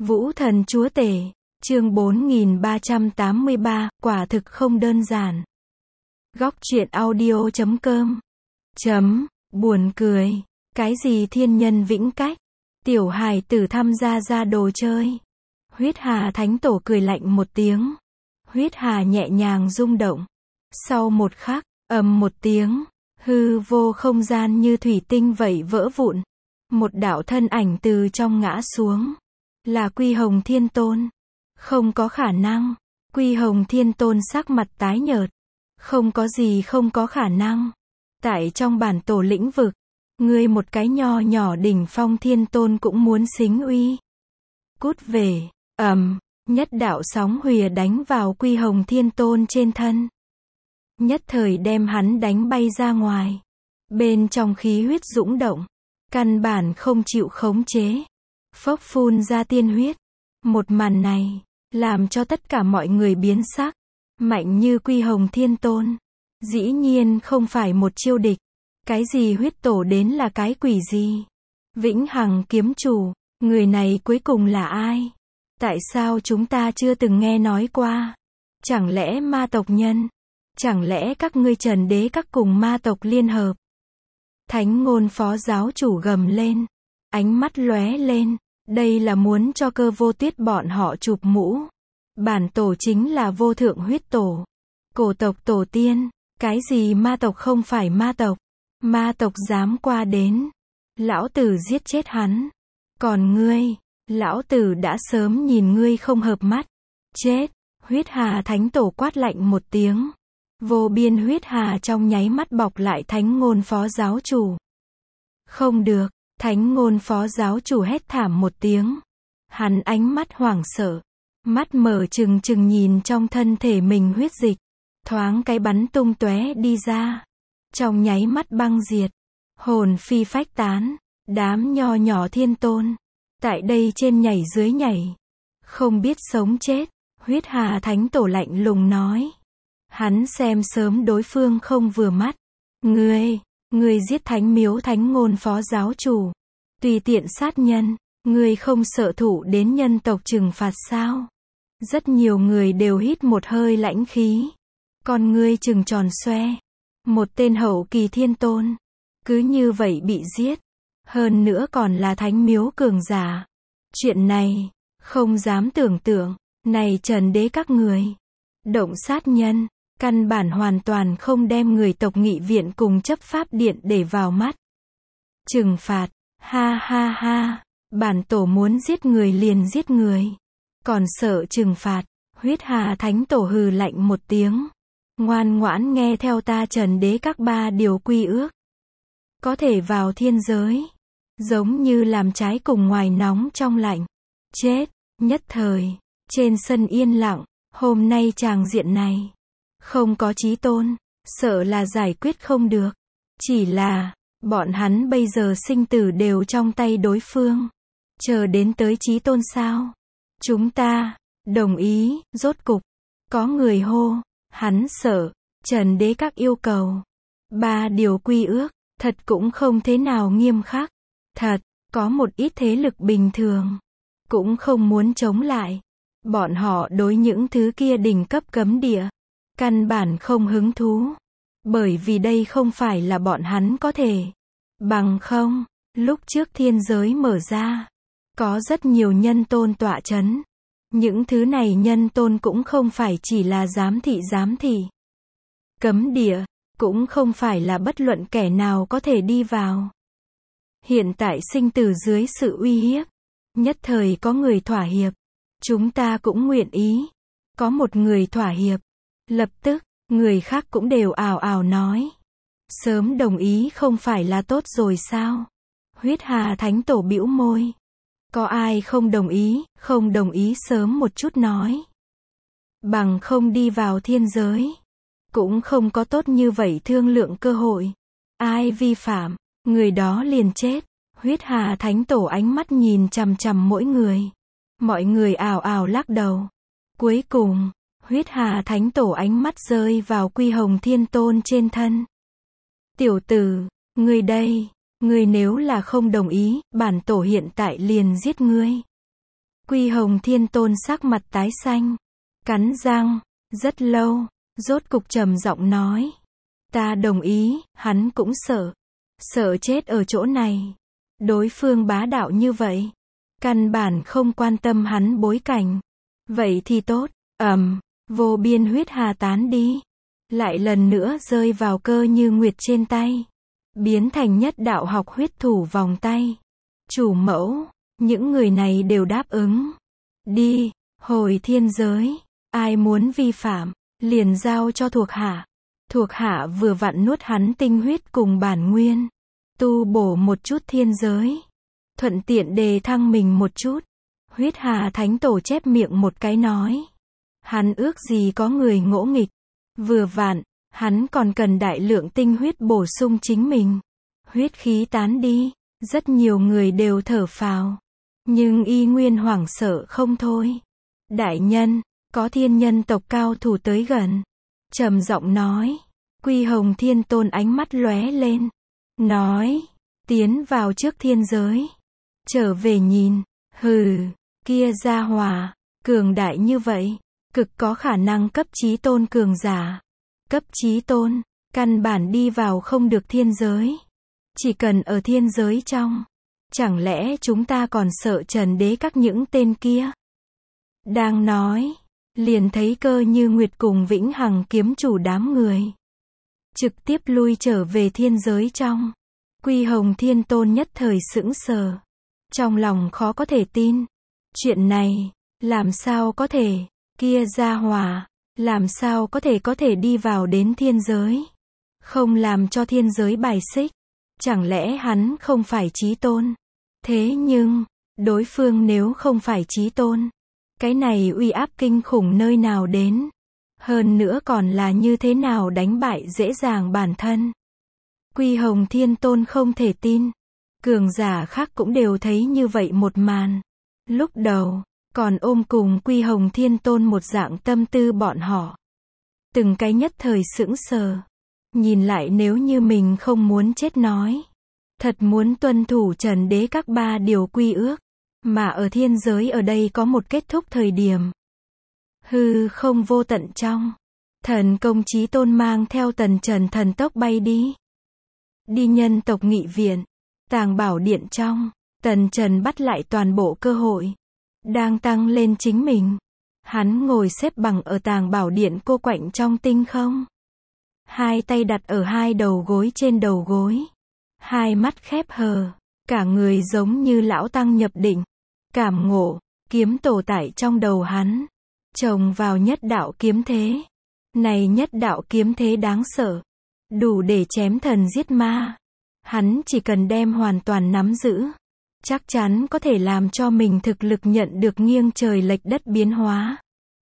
Vũ thần chúa tể, chương 4383, quả thực không đơn giản. Góc truyện audio.com Buồn cười. Cái gì thiên nhân vĩnh cách? Tiểu hài tử tham gia ra đồ chơi. Huyết Hà Thánh Tổ cười lạnh một tiếng. Huyết Hà nhẹ nhàng rung động. Sau một khắc, ầm một tiếng, hư vô không gian như thủy tinh vậy vỡ vụn. Một đạo thân ảnh từ trong ngã xuống. Là Quy Hồng Thiên Tôn. Không có khả năng. Quy Hồng Thiên Tôn sắc mặt tái nhợt. Không có gì không có khả năng. Tại trong bản tổ lĩnh vực, ngươi một cái nho nhỏ đỉnh phong thiên tôn cũng muốn xính uy. Cút về. Nhất đạo sóng huỳa đánh vào Quy Hồng Thiên Tôn trên thân. Nhất thời đem hắn đánh bay ra ngoài. Bên trong khí huyết dũng động. Căn bản không chịu khống chế. Phốc phun ra tiên huyết. Một màn này, làm cho tất cả mọi người biến sắc. Mạnh như Quy Hồng Thiên Tôn. Dĩ nhiên không phải một chiêu địch. Cái gì huyết tổ đến là cái quỷ gì? Vĩnh Hằng kiếm chủ, người này cuối cùng là ai? Tại sao chúng ta chưa từng nghe nói qua? Chẳng lẽ ma tộc nhân? Chẳng lẽ các ngươi Trần Đế các cùng ma tộc liên hợp? Thánh Ngôn phó giáo chủ gầm lên. Ánh mắt lóe lên. Đây là muốn cho Cơ Vô Tuyết bọn họ chụp mũ. Bản tổ chính là vô thượng huyết tổ. Cổ tộc tổ tiên. Cái gì ma tộc không phải ma tộc? Ma tộc dám qua đến. Lão tử giết chết hắn. Còn ngươi, lão tử đã sớm nhìn ngươi không hợp mắt. Chết. Huyết Hà Thánh Tổ quát lạnh một tiếng. Vô biên huyết hà trong nháy mắt bọc lại Thánh Ngôn phó giáo chủ. Không được. Thánh Ngôn phó giáo chủ hét thảm một tiếng. Hắn ánh mắt hoảng sợ. Mắt mở trừng trừng nhìn trong thân thể mình huyết dịch. Thoáng cái bắn tung tóe đi ra. Trong nháy mắt băng diệt. Hồn phi phách tán. Đám nho nhỏ thiên tôn. Tại đây trên nhảy dưới nhảy. Không biết sống chết. Huyết Hà Thánh Tổ lạnh lùng nói. Hắn xem sớm đối phương không vừa mắt. Ngươi giết Thánh Miếu Thánh Ngôn phó giáo chủ. Tùy tiện sát nhân. Ngươi không sợ thụ đến nhân tộc trừng phạt sao? Rất nhiều người đều hít một hơi lãnh khí. Con ngươi trừng tròn xoe. Một tên hậu kỳ thiên tôn. Cứ như vậy bị giết. Hơn nữa còn là Thánh Miếu cường giả. Chuyện này, không dám tưởng tượng. Này Trần Đế các người. Động sát nhân. Căn bản hoàn toàn không đem người tộc nghị viện cùng chấp pháp điện để vào mắt. Trừng phạt. Ha ha ha. Bản tổ muốn giết người liền giết người. Còn sợ trừng phạt. Huyết Hà Thánh Tổ hừ lạnh một tiếng. Ngoan ngoãn nghe theo ta Trần Đế các 3 điều quy ước. Có thể vào thiên giới. Giống như làm trái cùng ngoài nóng trong lạnh. Chết. Nhất thời. Trên sân yên lặng. Hôm nay tràng diện này. Không có chí tôn. Sợ là giải quyết không được. Chỉ là. Bọn hắn bây giờ sinh tử đều trong tay đối phương. Chờ đến tới chí tôn sao? Chúng ta. Đồng ý. Rốt cục. Có người hô. Hắn sợ. Trần Đế các yêu cầu. 3 điều quy ước. Thật cũng không thế nào nghiêm khắc. Thật. Có một ít thế lực bình thường. Cũng không muốn chống lại. Bọn họ đối những thứ kia đỉnh cấp cấm địa. Căn bản không hứng thú. Bởi vì đây không phải là bọn hắn có thể. Bằng không. Lúc trước thiên giới mở ra. Có rất nhiều nhân tôn tọa chấn. Những thứ này nhân tôn cũng không phải chỉ là giám thị. Cấm địa. Cũng không phải là bất luận kẻ nào có thể đi vào. Hiện tại sinh tử dưới sự uy hiếp. Nhất thời có người thỏa hiệp. Chúng ta cũng nguyện ý. Có một người thỏa hiệp. Lập tức, người khác cũng đều ào ào nói. Sớm đồng ý không phải là tốt rồi sao? Huyết Hà Thánh Tổ bĩu môi. Có ai không đồng ý sớm một chút nói. Bằng không đi vào thiên giới. Cũng không có tốt như vậy thương lượng cơ hội. Ai vi phạm, người đó liền chết. Huyết Hà Thánh Tổ ánh mắt nhìn chằm chằm mỗi người. Mọi người ào ào lắc đầu. Cuối cùng, Huyết Hà Thánh Tổ ánh mắt rơi vào Quy Hồng Thiên Tôn trên thân. Tiểu tử, ngươi đây, ngươi nếu là không đồng ý, bản tổ hiện tại liền giết ngươi. Quy Hồng Thiên Tôn sắc mặt tái xanh, cắn răng, rất lâu, rốt cục trầm giọng nói. Ta đồng ý, hắn cũng sợ chết ở chỗ này. Đối phương bá đạo như vậy, căn bản không quan tâm hắn bối cảnh. Vậy thì tốt, vô biên huyết hà tán đi. Lại lần nữa rơi vào Cơ Như Nguyệt trên tay. Biến thành nhất đạo học huyết thủ vòng tay. Chủ mẫu, những người này đều đáp ứng. Đi, hồi thiên giới. Ai muốn vi phạm, liền giao cho thuộc hạ. Thuộc hạ vừa vặn nuốt hắn tinh huyết cùng bản nguyên. Tu bổ một chút thiên giới. Thuận tiện đề thăng mình một chút. Huyết Hà Thánh Tổ chép miệng một cái nói. Hắn ước gì có người ngỗ nghịch. Vừa vặn, hắn còn cần đại lượng tinh huyết bổ sung chính mình. Huyết khí tán đi, rất nhiều người đều thở phào. Nhưng y nguyên hoảng sợ không thôi. Đại nhân, có thiên nhân tộc cao thủ tới gần. Trầm giọng nói. Quy Hồng Thiên Tôn ánh mắt lóe lên. Nói, tiến vào trước thiên giới. Trở về nhìn, hừ, kia gia hỏa, cường đại như vậy, cực có khả năng cấp chí tôn cường giả. Cấp chí tôn, căn bản đi vào không được thiên giới. Chỉ cần ở thiên giới trong. Chẳng lẽ chúng ta còn sợ Trần Đế các những tên kia? Đang nói, liền thấy Cơ Như Nguyệt cùng Vĩnh Hằng kiếm chủ đám người. Trực tiếp lui trở về thiên giới trong. Quy Hồng Thiên Tôn nhất thời sững sờ. Trong lòng khó có thể tin. Chuyện này, làm sao có thể, kia gia hỏa, làm sao có thể đi vào đến thiên giới. Không làm cho thiên giới bài xích. Chẳng lẽ hắn không phải chí tôn? Thế nhưng, đối phương nếu không phải chí tôn, cái này uy áp kinh khủng nơi nào đến? Hơn nữa còn là như thế nào đánh bại dễ dàng bản thân? Quy Hồng Thiên Tôn không thể tin. Cường giả khác cũng đều thấy như vậy một màn. Lúc đầu, còn ôm cùng Quy Hồng Thiên Tôn một dạng tâm tư bọn họ. Từng cái nhất thời sững sờ. Nhìn lại nếu như mình không muốn chết nói. Thật muốn tuân thủ Trần Đế các 3 điều quy ước. Mà ở thiên giới ở đây có một kết thúc thời điểm. Hư không vô tận trong. Thần công chí tôn mang theo Tần Trần thần tốc bay đi. Đi nhân tộc nghị viện. Tàng bảo điện trong. Tần Trần bắt lại toàn bộ cơ hội. Đang tăng lên chính mình. Hắn ngồi xếp bằng ở tàng bảo điện cô quạnh trong tinh không. Hai tay đặt ở hai đầu gối trên đầu gối. Hai mắt khép hờ. Cả người giống như lão tăng nhập định. Cảm ngộ, kiếm tổ tại trong đầu hắn. Trồng vào nhất đạo kiếm thế. Này nhất đạo kiếm thế đáng sợ. Đủ để chém thần giết ma. Hắn chỉ cần đem hoàn toàn nắm giữ. Chắc chắn có thể làm cho mình thực lực nhận được nghiêng trời lệch đất biến hóa.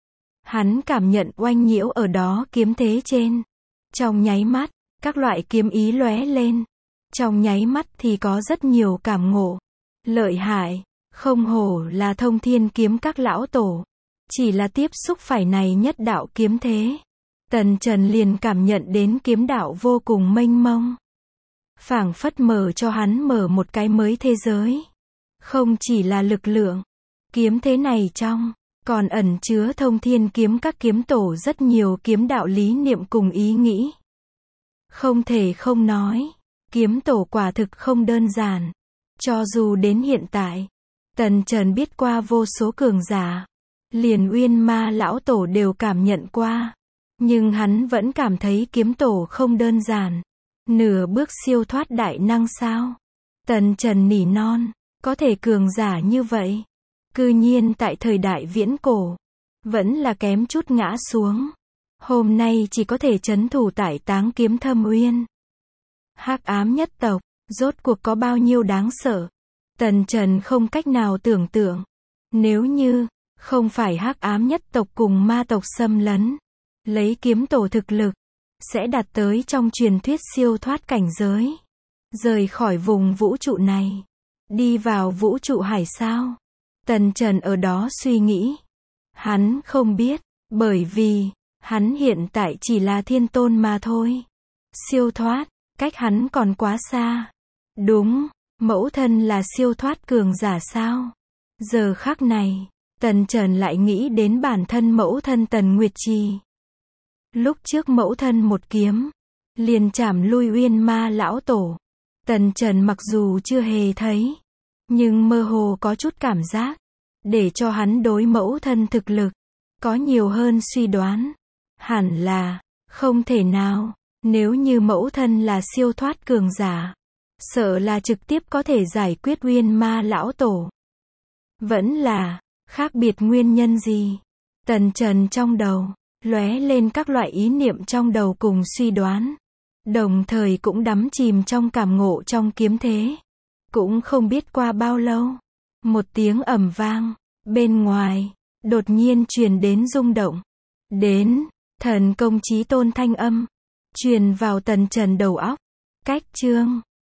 Hắn cảm nhận oanh nhiễu ở đó kiếm thế trên. Trong nháy mắt, các loại kiếm ý lóe lên. Trong nháy mắt thì có rất nhiều cảm ngộ. Lợi hại, không hổ là thông thiên kiếm các lão tổ. Chỉ là tiếp xúc phải này nhất đạo kiếm thế. Tần Trần liền cảm nhận đến kiếm đạo vô cùng mênh mông. Phảng phất mở cho hắn mở một cái mới thế giới. Không chỉ là lực lượng. Kiếm thế này trong, còn ẩn chứa thông thiên kiếm các kiếm tổ rất nhiều kiếm đạo lý niệm cùng ý nghĩ. Không thể không nói. Kiếm tổ quả thực không đơn giản. Cho dù đến hiện tại, Tần Trần biết qua vô số cường giả. Liền Uyên Ma lão tổ đều cảm nhận qua. Nhưng hắn vẫn cảm thấy kiếm tổ không đơn giản. Nửa bước siêu thoát đại năng sao? Tần Trần nỉ non. Có thể cường giả như vậy. Cư nhiên tại thời đại viễn cổ. Vẫn là kém chút ngã xuống. Hôm nay chỉ có thể trấn thủ tại Táng Kiếm Thâm Uyên. Hắc ám nhất tộc. Rốt cuộc có bao nhiêu đáng sợ. Tần Trần không cách nào tưởng tượng. Nếu như không phải hắc ám nhất tộc cùng ma tộc xâm lấn. Lấy kiếm tổ thực lực. Sẽ đạt tới trong truyền thuyết siêu thoát cảnh giới. Rời khỏi vùng vũ trụ này. Đi vào vũ trụ hải sao. Tần Trần ở đó suy nghĩ. Hắn không biết. Bởi vì, hắn hiện tại chỉ là thiên tôn mà thôi. Siêu thoát, cách hắn còn quá xa. Đúng, mẫu thân là siêu thoát cường giả sao? Giờ khắc này, Tần Trần lại nghĩ đến bản thân mẫu thân Tần Nguyệt Trì. Lúc trước mẫu thân một kiếm, liền chảm lui Uyên Ma lão tổ. Tần Trần mặc dù chưa hề thấy, nhưng mơ hồ có chút cảm giác, để cho hắn đối mẫu thân thực lực, có nhiều hơn suy đoán. Hẳn là, không thể nào, nếu như mẫu thân là siêu thoát cường giả, sợ là trực tiếp có thể giải quyết Uyên Ma lão tổ. Vẫn là, khác biệt nguyên nhân gì? Tần Trần trong đầu, lóe lên các loại ý niệm trong đầu cùng suy đoán. Đồng thời cũng đắm chìm trong cảm ngộ trong kiếm thế. Cũng không biết qua bao lâu, một tiếng ầm vang, bên ngoài, đột nhiên truyền đến rung động. Đến, thần công chí tôn thanh âm, truyền vào Tần Trần đầu óc. Cách chương